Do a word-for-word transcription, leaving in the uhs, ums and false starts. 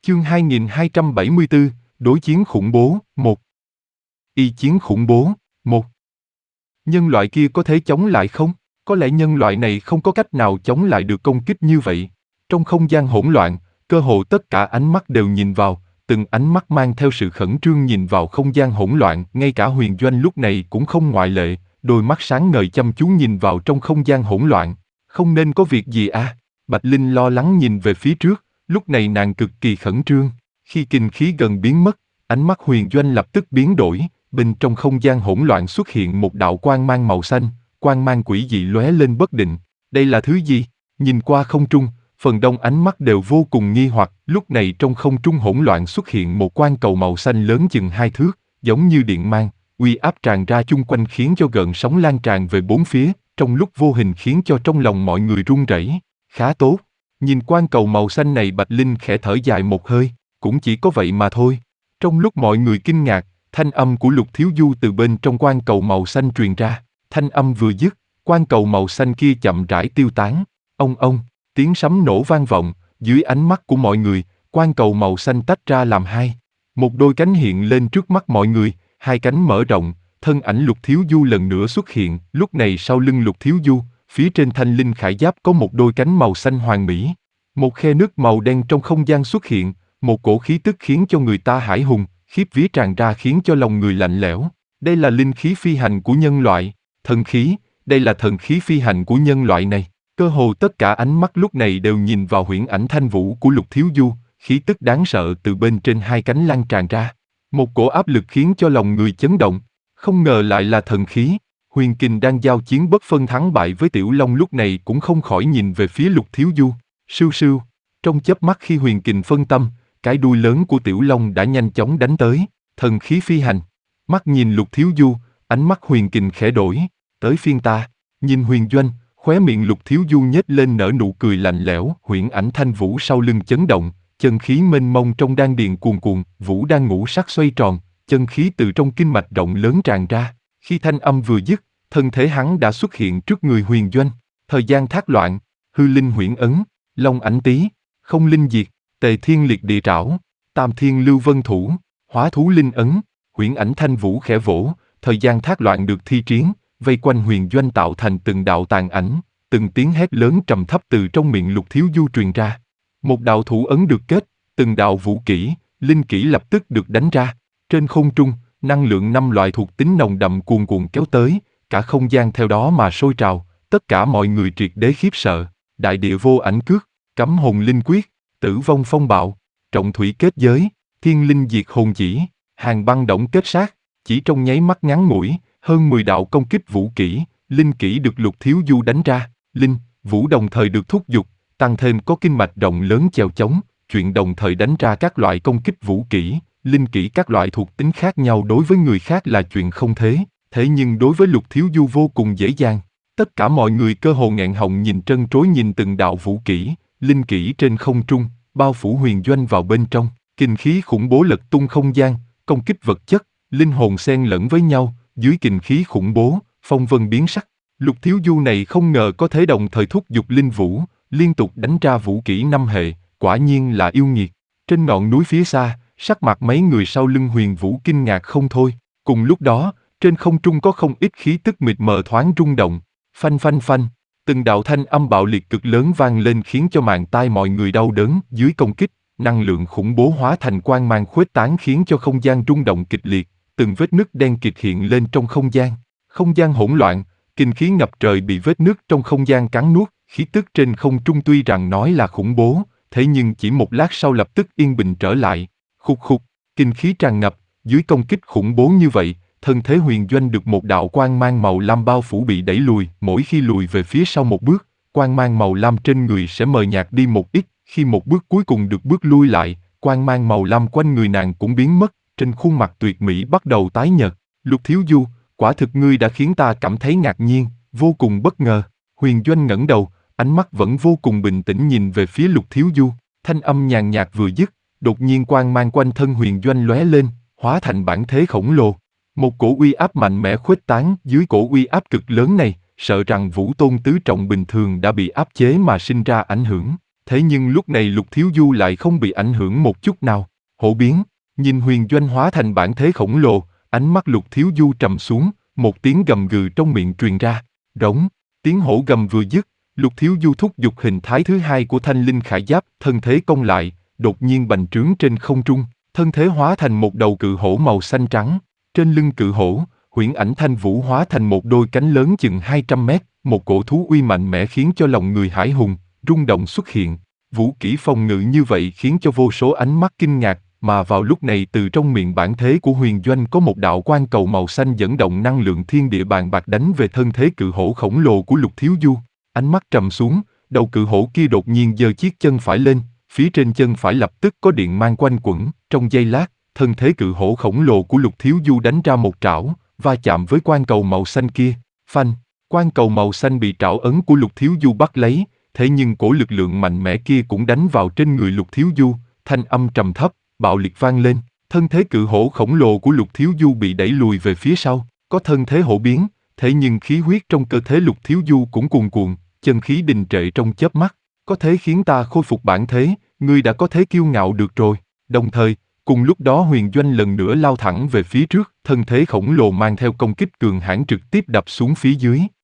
Chương hai nghìn hai trăm bảy mươi tư, Đối chiến khủng bố, một. Y chiến khủng bố, một. Nhân loại kia có thể chống lại không? Có lẽ nhân loại này không có cách nào chống lại được công kích như vậy. Trong không gian hỗn loạn, cơ hồ tất cả ánh mắt đều nhìn vào, từng ánh mắt mang theo sự khẩn trương nhìn vào không gian hỗn loạn, ngay cả Huyền Doanh lúc này cũng không ngoại lệ, đôi mắt sáng ngời chăm chú nhìn vào trong không gian hỗn loạn. Không nên có việc gì à? Bạch Linh lo lắng nhìn về phía trước, lúc này nàng cực kỳ khẩn trương. Khi kinh khí gần biến mất, ánh mắt Huyền Doanh lập tức biến đổi, bên trong không gian hỗn loạn xuất hiện một đạo quang mang màu xanh, quang mang quỷ dị lóe lên bất định. Đây là thứ gì? Nhìn qua không trung, phần đông ánh mắt đều vô cùng nghi hoặc. Lúc này trong không trung hỗn loạn xuất hiện một quang cầu màu xanh lớn chừng hai thước, giống như điện mang, uy áp tràn ra chung quanh khiến cho gợn sóng lan tràn về bốn phía, trong lúc vô hình khiến cho trong lòng mọi người run rẩy. Khá tốt. Nhìn quang cầu màu xanh này, Bạch Linh khẽ thở dài một hơi, cũng chỉ có vậy mà thôi. Trong lúc mọi người kinh ngạc, thanh âm của Lục Thiếu Du từ bên trong quang cầu màu xanh truyền ra. Thanh âm vừa dứt, quang cầu màu xanh kia chậm rãi tiêu tán. Ông ông, tiếng sấm nổ vang vọng, dưới ánh mắt của mọi người, quang cầu màu xanh tách ra làm hai. Một đôi cánh hiện lên trước mắt mọi người, hai cánh mở rộng, thân ảnh Lục Thiếu Du lần nữa xuất hiện. Lúc này sau lưng Lục Thiếu Du, phía trên thanh linh khải giáp có một đôi cánh màu xanh hoàn mỹ. Một khe nước màu đen trong không gian xuất hiện, một cổ khí tức khiến cho người ta hãi hùng, khiếp vía tràn ra khiến cho lòng người lạnh lẽo. Đây là linh khí phi hành của nhân loại. Thần khí, đây là thần khí phi hành của nhân loại này. Cơ hồ tất cả ánh mắt lúc này đều nhìn vào huyễn ảnh thanh vũ của Lục Thiếu Du, khí tức đáng sợ từ bên trên hai cánh lan tràn ra. Một cổ áp lực khiến cho lòng người chấn động. Không ngờ lại là thần khí. Huyền Kình đang giao chiến bất phân thắng bại với Tiểu Long lúc này cũng không khỏi nhìn về phía Lục Thiếu Du. Sưu sưu, trong chớp mắt khi Huyền Kình phân tâm, cái đuôi lớn của Tiểu Long đã nhanh chóng đánh tới. Thần khí phi hành. Mắt nhìn Lục Thiếu Du, ánh mắt Huyền Kình khẽ đổi. Tới phiên ta. Nhìn Huyền Doanh, khóe miệng Lục Thiếu Du nhếch lên nở nụ cười lạnh lẽo. Huyễn ảnh thanh vũ sau lưng chấn động, chân khí mênh mông trong đan điền cuồn cuộn, vũ đang ngũ sắc xoay tròn, chân khí từ trong kinh mạch rộng lớn tràn ra. Khi thanh âm vừa dứt, thân thể hắn đã xuất hiện trước người Huyền Doanh. Thời gian thác loạn, hư linh huyễn ấn, long ảnh tý, không linh diệt, tề thiên liệt địa trảo, tam thiên lưu vân thủ, hóa thú linh ấn. Huyễn ảnh thanh vũ khẽ vỗ, thời gian thác loạn được thi triển, vây quanh Huyền Doanh tạo thành từng đạo tàn ảnh, từng tiếng hét lớn trầm thấp từ trong miệng Lục Thiếu Du truyền ra. Một đạo thủ ấn được kết, từng đạo vũ kỹ, linh kỹ lập tức được đánh ra. Trên không trung, năng lượng năm loại thuộc tính nồng đậm cuồn cuộn kéo tới, cả không gian theo đó mà sôi trào, tất cả mọi người triệt để khiếp sợ. Đại địa vô ảnh cước, cấm hồn linh quyết, tử vong phong bạo, trọng thủy kết giới, thiên linh diệt hồn chỉ, hàng băng động kết sát. Chỉ trong nháy mắt ngắn ngủi, hơn mười đạo công kích vũ kỹ, linh kỹ được Lục Thiếu Du đánh ra. Linh, vũ đồng thời được thúc giục, tăng thêm có kinh mạch rộng lớn chèo chống, chuyện đồng thời đánh ra các loại công kích vũ kỹ, linh kỹ các loại thuộc tính khác nhau đối với người khác là chuyện không thế, thế nhưng đối với Lục Thiếu Du vô cùng dễ dàng. Tất cả mọi người cơ hồ nghẹn họng nhìn trân trối nhìn từng đạo vũ kỹ, linh kỹ trên không trung, bao phủ Huyền Doanh vào bên trong, kinh khí khủng bố lật tung không gian, công kích vật chất, linh hồn xen lẫn với nhau, dưới kinh khí khủng bố, phong vân biến sắc. Lục Thiếu Du này không ngờ có thể đồng thời thúc giục linh vũ, liên tục đánh ra vũ kỹ năm hệ, quả nhiên là yêu nghiệt. Trên ngọn núi phía xa, sắc mặt mấy người sau lưng Huyền Vũ kinh ngạc không thôi. Cùng lúc đó, trên không trung có không ít khí tức mịt mờ thoáng rung động. Phanh phanh phanh, từng đạo thanh âm bạo liệt cực lớn vang lên khiến cho màng tai mọi người đau đớn. Dưới công kích, năng lượng khủng bố hóa thành quang mang khuếch tán khiến cho không gian rung động kịch liệt, từng vết nứt đen kịt hiện lên trong không gian. Không gian hỗn loạn, kinh khí ngập trời bị vết nứt trong không gian cắn nuốt, khí tức trên không trung tuy rằng nói là khủng bố, thế nhưng chỉ một lát sau lập tức yên bình trở lại. Khục khục, kinh khí tràn ngập, dưới công kích khủng bố như vậy, thân thế Huyền Doanh được một đạo quang mang màu lam bao phủ bị đẩy lùi, mỗi khi lùi về phía sau một bước, quang mang màu lam trên người sẽ mờ nhạt đi một ít, khi một bước cuối cùng được bước lui lại, quang mang màu lam quanh người nàng cũng biến mất, trên khuôn mặt tuyệt mỹ bắt đầu tái nhợt. Lục Thiếu Du, quả thực ngươi đã khiến ta cảm thấy ngạc nhiên, vô cùng bất ngờ. Huyền Doanh ngẩng đầu, ánh mắt vẫn vô cùng bình tĩnh nhìn về phía Lục Thiếu Du, thanh âm nhàn nhạt vừa dứt, đột nhiên quang mang quanh thân Huyền Doanh lóe lên, hóa thành bản thế khổng lồ. Một cổ uy áp mạnh mẽ khuếch tán, dưới cổ uy áp cực lớn này, sợ rằng Vũ Tôn tứ trọng bình thường đã bị áp chế mà sinh ra ảnh hưởng. Thế nhưng lúc này Lục Thiếu Du lại không bị ảnh hưởng một chút nào. Hổ biến, nhìn Huyền Doanh hóa thành bản thế khổng lồ, ánh mắt Lục Thiếu Du trầm xuống, một tiếng gầm gừ trong miệng truyền ra. Rống, tiếng hổ gầm vừa dứt, Lục Thiếu Du thúc giục hình thái thứ hai của thanh linh khải giáp, thân thế cong lại, đột nhiên bành trướng trên không trung, thân thế hóa thành một đầu cự hổ màu xanh trắng. Trên lưng cự hổ, huyễn ảnh thanh vũ hóa thành một đôi cánh lớn chừng hai trăm mét, một cổ thú uy mạnh mẽ khiến cho lòng người hải hùng, rung động xuất hiện. Vũ kỹ phòng ngự như vậy khiến cho vô số ánh mắt kinh ngạc, mà vào lúc này từ trong miệng bản thế của Huyền Doanh có một đạo quang cầu màu xanh dẫn động năng lượng thiên địa bàn bạc đánh về thân thế cự hổ khổng lồ của Lục Thiếu Du. Ánh mắt trầm xuống, đầu cự hổ kia đột nhiên giơ chiếc chân phải lên, phía trên chân phải lập tức có điện mang quanh quẩn, trong giây lát, thân thế cự hổ khổng lồ của Lục Thiếu Du đánh ra một trảo, va chạm với quang cầu màu xanh kia. Phanh, quang cầu màu xanh bị trảo ấn của Lục Thiếu Du bắt lấy, thế nhưng cổ lực lượng mạnh mẽ kia cũng đánh vào trên người Lục Thiếu Du, thanh âm trầm thấp, bạo liệt vang lên, thân thế cự hổ khổng lồ của Lục Thiếu Du bị đẩy lùi về phía sau, có thân thế hổ biến, thế nhưng khí huyết trong cơ thể Lục Thiếu Du cũng cuồn cuộn, chân khí đình trệ trong chớp mắt, có thế khiến ta khôi phục bản thế, ngươi đã có thế kiêu ngạo được rồi. Đồng thời, cùng lúc đó Huyền Doanh lần nữa lao thẳng về phía trước, thân thế khổng lồ mang theo công kích cường hãn trực tiếp đập xuống phía dưới.